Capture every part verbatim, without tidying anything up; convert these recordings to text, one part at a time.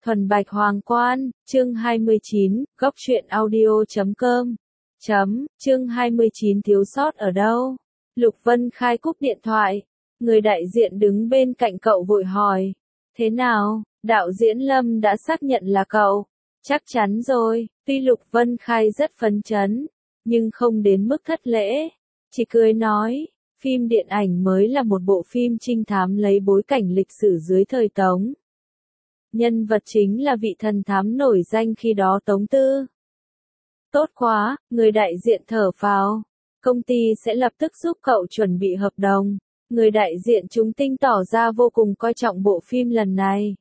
Thuần Bạch Hoàng Quan, chương hai mươi chín, góc truyện audio chấm com. Chấm, chương hai mươi chín thiếu sót ở đâu? Lục Vân Khai cúp điện thoại. Người đại diện đứng bên cạnh cậu vội hỏi. Thế nào, đạo diễn Lâm đã xác nhận là cậu? Chắc chắn rồi, tuy Lục Vân Khai rất phấn chấn, nhưng không đến mức thất lễ. Chỉ cười nói, phim điện ảnh mới là một bộ phim trinh thám lấy bối cảnh lịch sử dưới thời Tống. Nhân vật chính là vị thần thám nổi danh khi đó Tống Tư. Tốt quá, người đại diện thở phào. Công ty sẽ lập tức giúp cậu chuẩn bị hợp đồng. Người đại diện chúng tinh tỏ ra vô cùng coi trọng bộ phim lần này.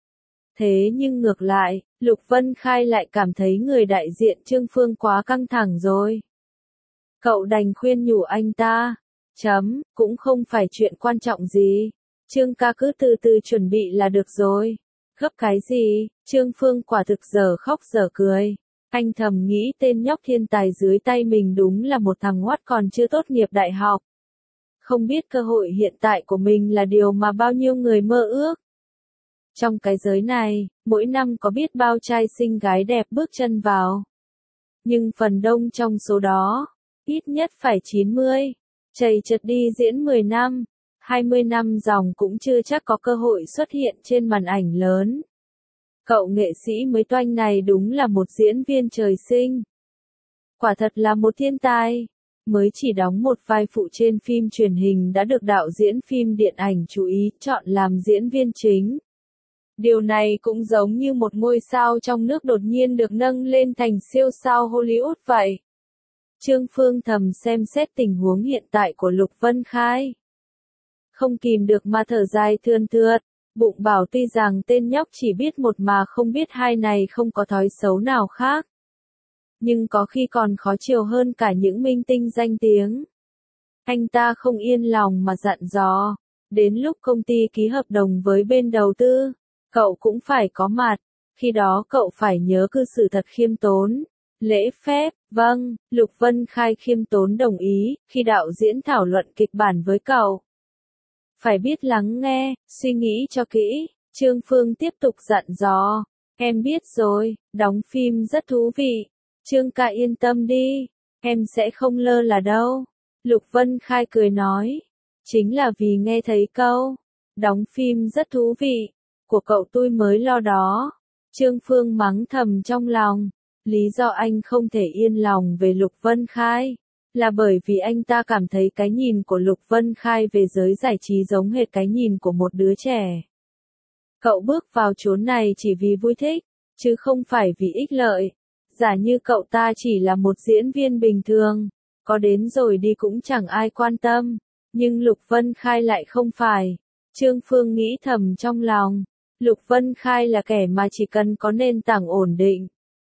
Thế nhưng ngược lại, Lục Vân Khai lại cảm thấy người đại diện Trương Phương quá căng thẳng rồi. Cậu đành khuyên nhủ anh ta. Chấm, cũng không phải chuyện quan trọng gì. Trương ca cứ từ từ chuẩn bị là được rồi. Gấp cái gì? Trương Phương quả thực giờ khóc giờ cười. Anh thầm nghĩ tên nhóc thiên tài dưới tay mình đúng là một thằng ngoắt còn chưa tốt nghiệp đại học. Không biết cơ hội hiện tại của mình là điều mà bao nhiêu người mơ ước. Trong cái giới này, mỗi năm có biết bao trai xinh gái đẹp bước chân vào. Nhưng phần đông trong số đó, ít nhất phải chín mươi, chầy chật đi diễn mười năm. hai mươi năm dòng cũng chưa chắc có cơ hội xuất hiện trên màn ảnh lớn. Cậu nghệ sĩ mới toanh này đúng là một diễn viên trời sinh. Quả thật là một thiên tài. Mới chỉ đóng một vai phụ trên phim truyền hình đã được đạo diễn phim điện ảnh chú ý chọn làm diễn viên chính. Điều này cũng giống như một ngôi sao trong nước đột nhiên được nâng lên thành siêu sao Hollywood vậy. Trương Phương thầm xem xét tình huống hiện tại của Lục Vân Khai. Không kìm được mà thở dài thườn thượt, bụng bảo tuy rằng tên nhóc chỉ biết một mà không biết hai này không có thói xấu nào khác. Nhưng có khi còn khó chiều hơn cả những minh tinh danh tiếng. Anh ta không yên lòng mà dặn dò, đến lúc công ty ký hợp đồng với bên đầu tư, cậu cũng phải có mặt, khi đó cậu phải nhớ cư xử thật khiêm tốn, lễ phép. Vâng, Lục Vân Khai khiêm tốn đồng ý, khi đạo diễn thảo luận kịch bản với cậu. Phải biết lắng nghe, suy nghĩ cho kỹ, Trương Phương tiếp tục dặn dò. Em biết rồi, đóng phim rất thú vị. Trương ca yên tâm đi, em sẽ không lơ là đâu. Lục Vân Khai cười nói. Chính là vì nghe thấy câu, đóng phim rất thú vị, của cậu tôi mới lo đó. Trương Phương mắng thầm trong lòng. Lý do anh không thể yên lòng về Lục Vân Khai là bởi vì anh ta cảm thấy cái nhìn của Lục Vân Khai về giới giải trí giống hệt cái nhìn của một đứa trẻ. Cậu bước vào chốn này chỉ vì vui thích, chứ không phải vì ích lợi. Giả như cậu ta chỉ là một diễn viên bình thường, có đến rồi đi cũng chẳng ai quan tâm. Nhưng Lục Vân Khai lại không phải. Trương Phương nghĩ thầm trong lòng. Lục Vân Khai là kẻ mà chỉ cần có nền tảng ổn định.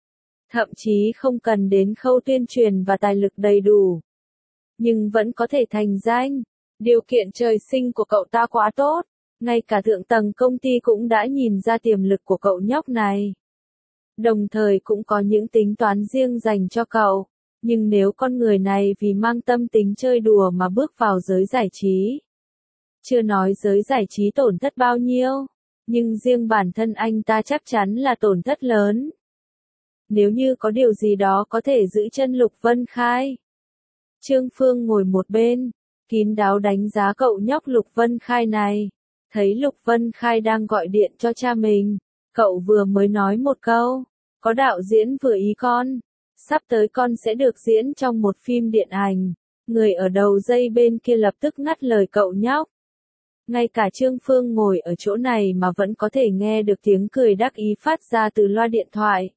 Thậm chí không cần đến khâu tuyên truyền và tài lực đầy đủ. Nhưng vẫn có thể thành danh. Điều kiện trời sinh của cậu ta quá tốt. Ngay cả thượng tầng công ty cũng đã nhìn ra tiềm lực của cậu nhóc này. Đồng thời cũng có những tính toán riêng dành cho cậu. Nhưng nếu con người này vì mang tâm tính chơi đùa mà bước vào giới giải trí. Chưa nói giới giải trí tổn thất bao nhiêu. Nhưng riêng bản thân anh ta chắc chắn là tổn thất lớn. Nếu như có điều gì đó có thể giữ chân Lục Vân Khai. Trương Phương ngồi một bên, kín đáo đánh giá cậu nhóc Lục Vân Khai này. Thấy Lục Vân Khai đang gọi điện cho cha mình, cậu vừa mới nói một câu, có đạo diễn vừa ý con, sắp tới con sẽ được diễn trong một phim điện ảnh. Người ở đầu dây bên kia lập tức ngắt lời cậu nhóc. Ngay cả Trương Phương ngồi ở chỗ này mà vẫn có thể nghe được tiếng cười đắc ý phát ra từ loa điện thoại.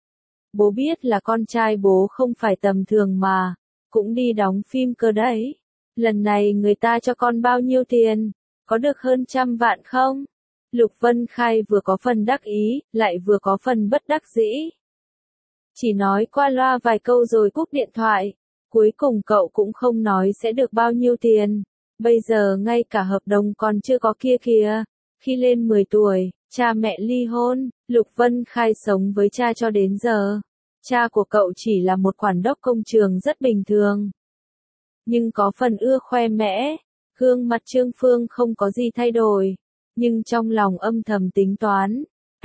Bố biết là con trai bố không phải tầm thường mà, cũng đi đóng phim cơ đấy. Lần này người ta cho con bao nhiêu tiền, có được hơn trăm vạn không? Lục Vân Khai vừa có phần đắc ý, lại vừa có phần bất đắc dĩ. Chỉ nói qua loa vài câu rồi cúp điện thoại, cuối cùng cậu cũng không nói sẽ được bao nhiêu tiền. Bây giờ ngay cả hợp đồng còn chưa có kia kìa. Khi lên mười tuổi, cha mẹ ly hôn, Lục Vân Khai sống với cha cho đến giờ. Cha của cậu chỉ là một quản đốc công trường rất bình thường. Nhưng có phần ưa khoe mẽ, gương mặt Trương Phương không có gì thay đổi. Nhưng trong lòng âm thầm tính toán,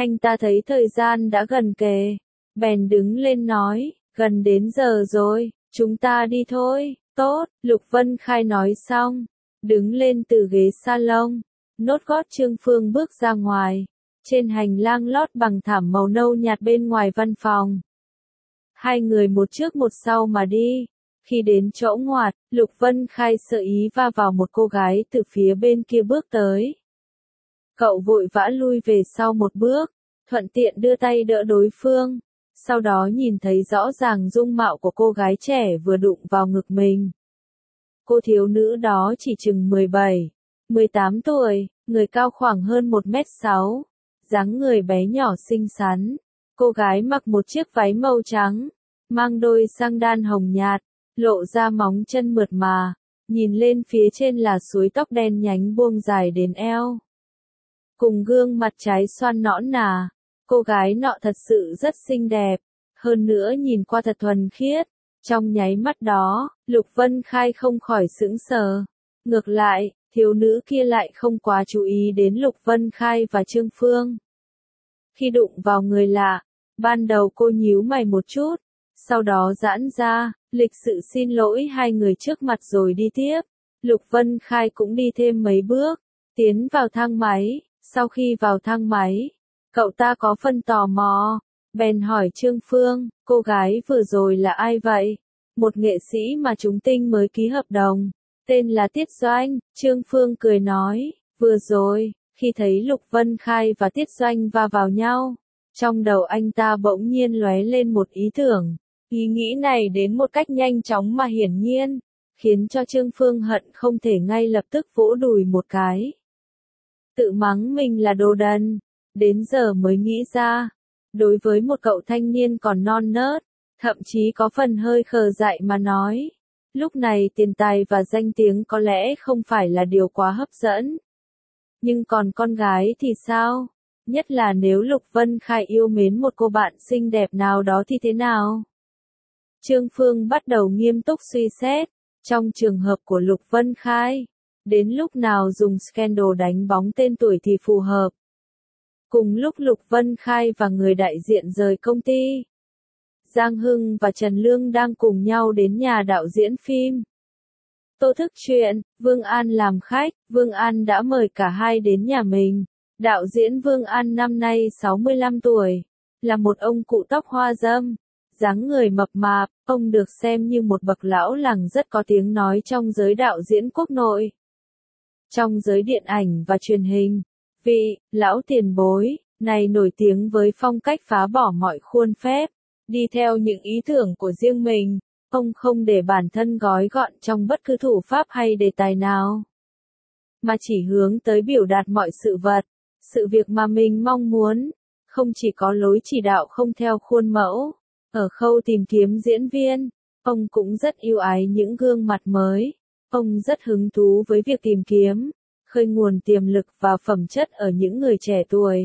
Anh ta thấy thời gian đã gần kề, bèn đứng lên nói, gần đến giờ rồi, chúng ta đi thôi. Tốt, Lục Vân Khai nói xong, đứng lên từ ghế salon, nốt gót Trương Phương bước ra ngoài, trên hành lang lót bằng thảm màu nâu nhạt bên ngoài văn phòng. Hai người một trước một sau mà đi, khi đến chỗ ngoặt, Lục Vân Khai sợ ý va vào một cô gái từ phía bên kia bước tới. Cậu vội vã lui về sau một bước, thuận tiện đưa tay đỡ đối phương, sau đó nhìn thấy rõ ràng dung mạo của cô gái trẻ vừa đụng vào ngực mình. Cô thiếu nữ đó chỉ chừng mười bảy, mười tám tuổi, người cao khoảng hơn một mét sáu, dáng người bé nhỏ xinh xắn. Cô gái mặc một chiếc váy màu trắng, mang đôi sang đan hồng nhạt, lộ ra móng chân mượt mà, nhìn lên phía trên là suối tóc đen nhánh buông dài đến eo. Cùng gương mặt trái xoan nõn nà, cô gái nọ thật sự rất xinh đẹp, hơn nữa nhìn qua thật thuần khiết. Trong nháy mắt đó, Lục Vân Khai không khỏi sững sờ. Ngược lại, thiếu nữ kia lại không quá chú ý đến Lục Vân Khai và Trương Phương. Khi đụng vào người lạ, ban đầu cô nhíu mày một chút, sau đó giãn ra, lịch sự xin lỗi hai người trước mặt rồi đi tiếp. Lục Vân Khai cũng đi thêm mấy bước, tiến vào thang máy. Sau khi vào thang máy, cậu ta có phân tò mò, bèn hỏi Trương Phương, cô gái vừa rồi là ai vậy? Một nghệ sĩ mà chúng tinh mới ký hợp đồng, tên là Tiết Doanh. Trương Phương cười nói, vừa rồi, khi thấy Lục Vân Khai và Tiết Doanh va vào nhau, trong đầu anh ta bỗng nhiên lóe lên một ý tưởng. Ý nghĩ này đến một cách nhanh chóng mà hiển nhiên, khiến cho Trương Phương hận không thể ngay lập tức vỗ đùi một cái. Tự mắng mình là đồ đần, đến giờ mới nghĩ ra. Đối với một cậu thanh niên còn non nớt, thậm chí có phần hơi khờ dại mà nói, lúc này tiền tài và danh tiếng có lẽ không phải là điều quá hấp dẫn. Nhưng còn con gái thì sao? Nhất là nếu Lục Vân Khai yêu mến một cô bạn xinh đẹp nào đó thì thế nào? Trương Phương bắt đầu nghiêm túc suy xét, trong trường hợp của Lục Vân Khai, đến lúc nào dùng scandal đánh bóng tên tuổi thì phù hợp. Cùng lúc Lục Vân Khai và người đại diện rời công ty, Giang Hưng và Trần Lương đang cùng nhau đến nhà đạo diễn phim. Tô Thức Chuyện, Vương An làm khách, Vương An đã mời cả hai đến nhà mình. Đạo diễn Vương An năm nay sáu mươi lăm tuổi, là một ông cụ tóc hoa râm, dáng người mập mạp, ông được xem như một bậc lão làng rất có tiếng nói trong giới đạo diễn quốc nội. Trong giới điện ảnh và truyền hình, vị lão tiền bối này nổi tiếng với phong cách phá bỏ mọi khuôn phép, đi theo những ý tưởng của riêng mình, ông không để bản thân gói gọn trong bất cứ thủ pháp hay đề tài nào, mà chỉ hướng tới biểu đạt mọi sự vật, sự việc mà mình mong muốn, không chỉ có lối chỉ đạo không theo khuôn mẫu. Ở khâu tìm kiếm diễn viên, ông cũng rất yêu ái những gương mặt mới, ông rất hứng thú với việc tìm kiếm, khơi nguồn tiềm lực và phẩm chất ở những người trẻ tuổi.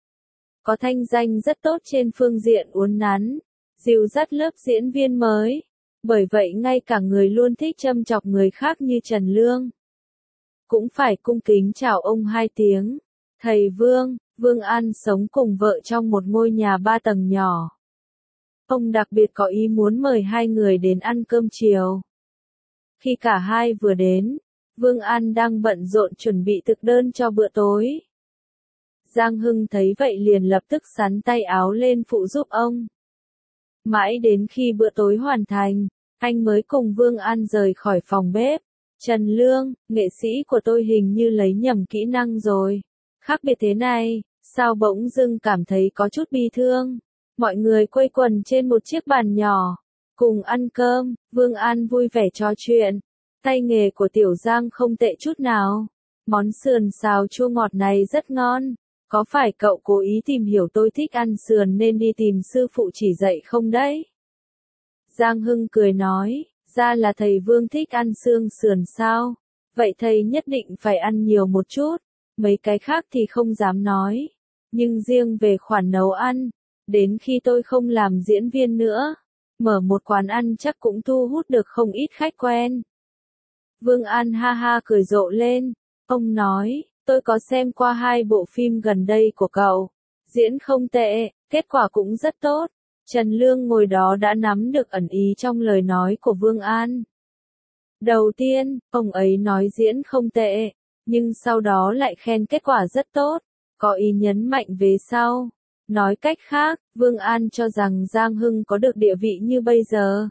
Có thanh danh rất tốt trên phương diện uốn nắn, dìu dắt lớp diễn viên mới, bởi vậy ngay cả người luôn thích châm chọc người khác như Trần Lương cũng phải cung kính chào ông hai tiếng. Thầy Vương, Vương An sống cùng vợ trong một ngôi nhà ba tầng nhỏ. Ông đặc biệt có ý muốn mời hai người đến ăn cơm chiều. Khi cả hai vừa đến, Vương An đang bận rộn chuẩn bị thực đơn cho bữa tối. Giang Hưng thấy vậy liền lập tức xắn tay áo lên phụ giúp ông. Mãi đến khi bữa tối hoàn thành, anh mới cùng Vương An rời khỏi phòng bếp. Trần Lương, nghệ sĩ của tôi hình như lấy nhầm kỹ năng rồi. Khác biệt thế này, sao bỗng dưng cảm thấy có chút bi thương. Mọi người quây quần trên một chiếc bàn nhỏ, cùng ăn cơm, Vương An vui vẻ trò chuyện. Tay nghề của Tiểu Giang không tệ chút nào. Món sườn xào chua ngọt này rất ngon. Có phải cậu cố ý tìm hiểu tôi thích ăn sườn nên đi tìm sư phụ chỉ dạy không đấy? Giang Hưng cười nói, ra là thầy Vương thích ăn xương sườn sao? Vậy thầy nhất định phải ăn nhiều một chút. Mấy cái khác thì không dám nói. Nhưng riêng về khoản nấu ăn, đến khi tôi không làm diễn viên nữa, mở một quán ăn chắc cũng thu hút được không ít khách quen. Vương An ha ha cười rộ lên, ông nói, tôi có xem qua hai bộ phim gần đây của cậu, Diễn không tệ, kết quả cũng rất tốt. Trần Lương ngồi đó đã nắm được ẩn ý trong lời nói của Vương An. Đầu tiên, ông ấy nói diễn không tệ, nhưng sau đó lại khen kết quả rất tốt, có ý nhấn mạnh về sau. Nói cách khác, Vương An cho rằng Giang Hưng có được địa vị như bây giờ.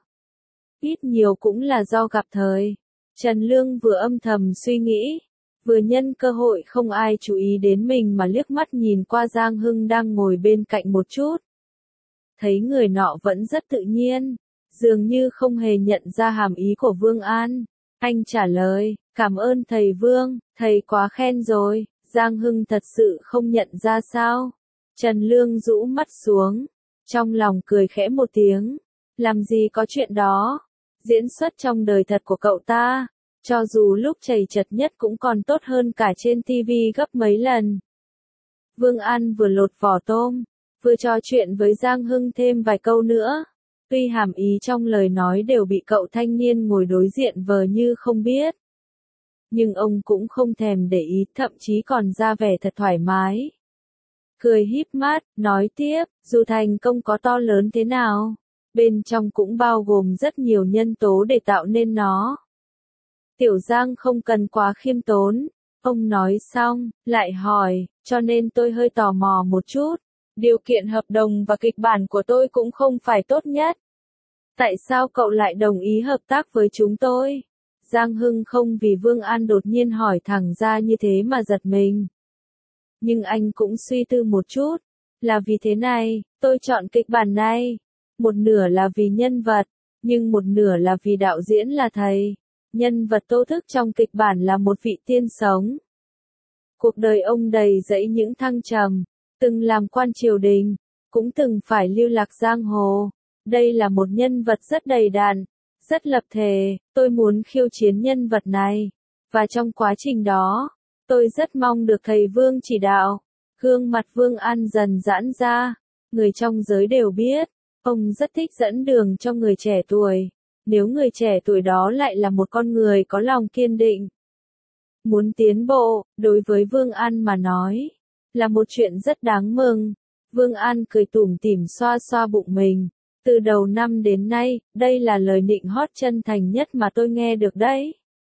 Ít nhiều cũng là do gặp thời. Trần Lương vừa âm thầm suy nghĩ, vừa nhân cơ hội không ai chú ý đến mình mà liếc mắt nhìn qua Giang Hưng đang ngồi bên cạnh một chút. Thấy người nọ vẫn rất tự nhiên, dường như không hề nhận ra hàm ý của Vương An. Anh trả lời, cảm ơn thầy Vương, thầy quá khen rồi. Giang Hưng thật sự không nhận ra sao? Trần Lương rũ mắt xuống, trong lòng cười khẽ một tiếng. Làm gì có chuyện đó? Diễn xuất trong đời thật của cậu ta, cho dù lúc chầy chật nhất cũng còn tốt hơn cả trên ti vi gấp mấy lần. Vương An vừa lột vỏ tôm, vừa trò chuyện với Giang Hưng thêm vài câu nữa. Tuy hàm ý trong lời nói đều bị cậu thanh niên ngồi đối diện vờ như không biết. Nhưng ông cũng không thèm để ý, thậm chí còn ra vẻ thật thoải mái. Cười híp mắt, nói tiếp, dù thành công có to lớn thế nào, bên trong cũng bao gồm rất nhiều nhân tố để tạo nên nó. Tiểu Giang không cần quá khiêm tốn. Ông nói xong, lại hỏi, cho nên tôi hơi tò mò một chút. Điều kiện hợp đồng và kịch bản của tôi cũng không phải tốt nhất. Tại sao cậu lại đồng ý hợp tác với chúng tôi? Giang Hưng không vì Vương An đột nhiên hỏi thẳng ra như thế mà giật mình. Nhưng anh cũng suy tư một chút. Là vì thế này, tôi chọn kịch bản này. Một nửa là vì nhân vật, nhưng một nửa là vì đạo diễn là thầy. Nhân vật Tô Thức trong kịch bản là một vị tiên sống. Cuộc đời ông đầy dẫy những thăng trầm, từng làm quan triều đình, cũng từng phải lưu lạc giang hồ. Đây là một nhân vật rất đầy đặn, rất lập thể, tôi muốn khiêu chiến nhân vật này. Và trong quá trình đó, tôi rất mong được thầy Vương chỉ đạo. Gương mặt Vương An dần giãn ra, người trong giới đều biết, ông rất thích dẫn đường cho người trẻ tuổi. Nếu người trẻ tuổi đó lại là một con người có lòng kiên định, muốn tiến bộ, đối với Vương An mà nói, là một chuyện rất đáng mừng. Vương An cười tủm tỉm xoa xoa bụng mình. Từ đầu năm đến nay, đây là lời nịnh hót chân thành nhất mà tôi nghe được đấy.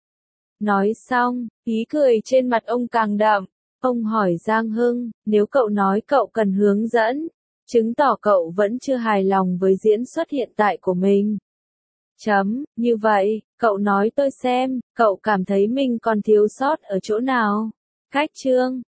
Nói xong, ý cười trên mặt ông càng đậm. Ông hỏi Giang Hưng, nếu cậu nói cậu cần hướng dẫn, chứng tỏ cậu vẫn chưa hài lòng với diễn xuất hiện tại của mình. Chấm, như vậy, cậu nói tôi xem, cậu cảm thấy mình còn thiếu sót ở chỗ nào? Cách chương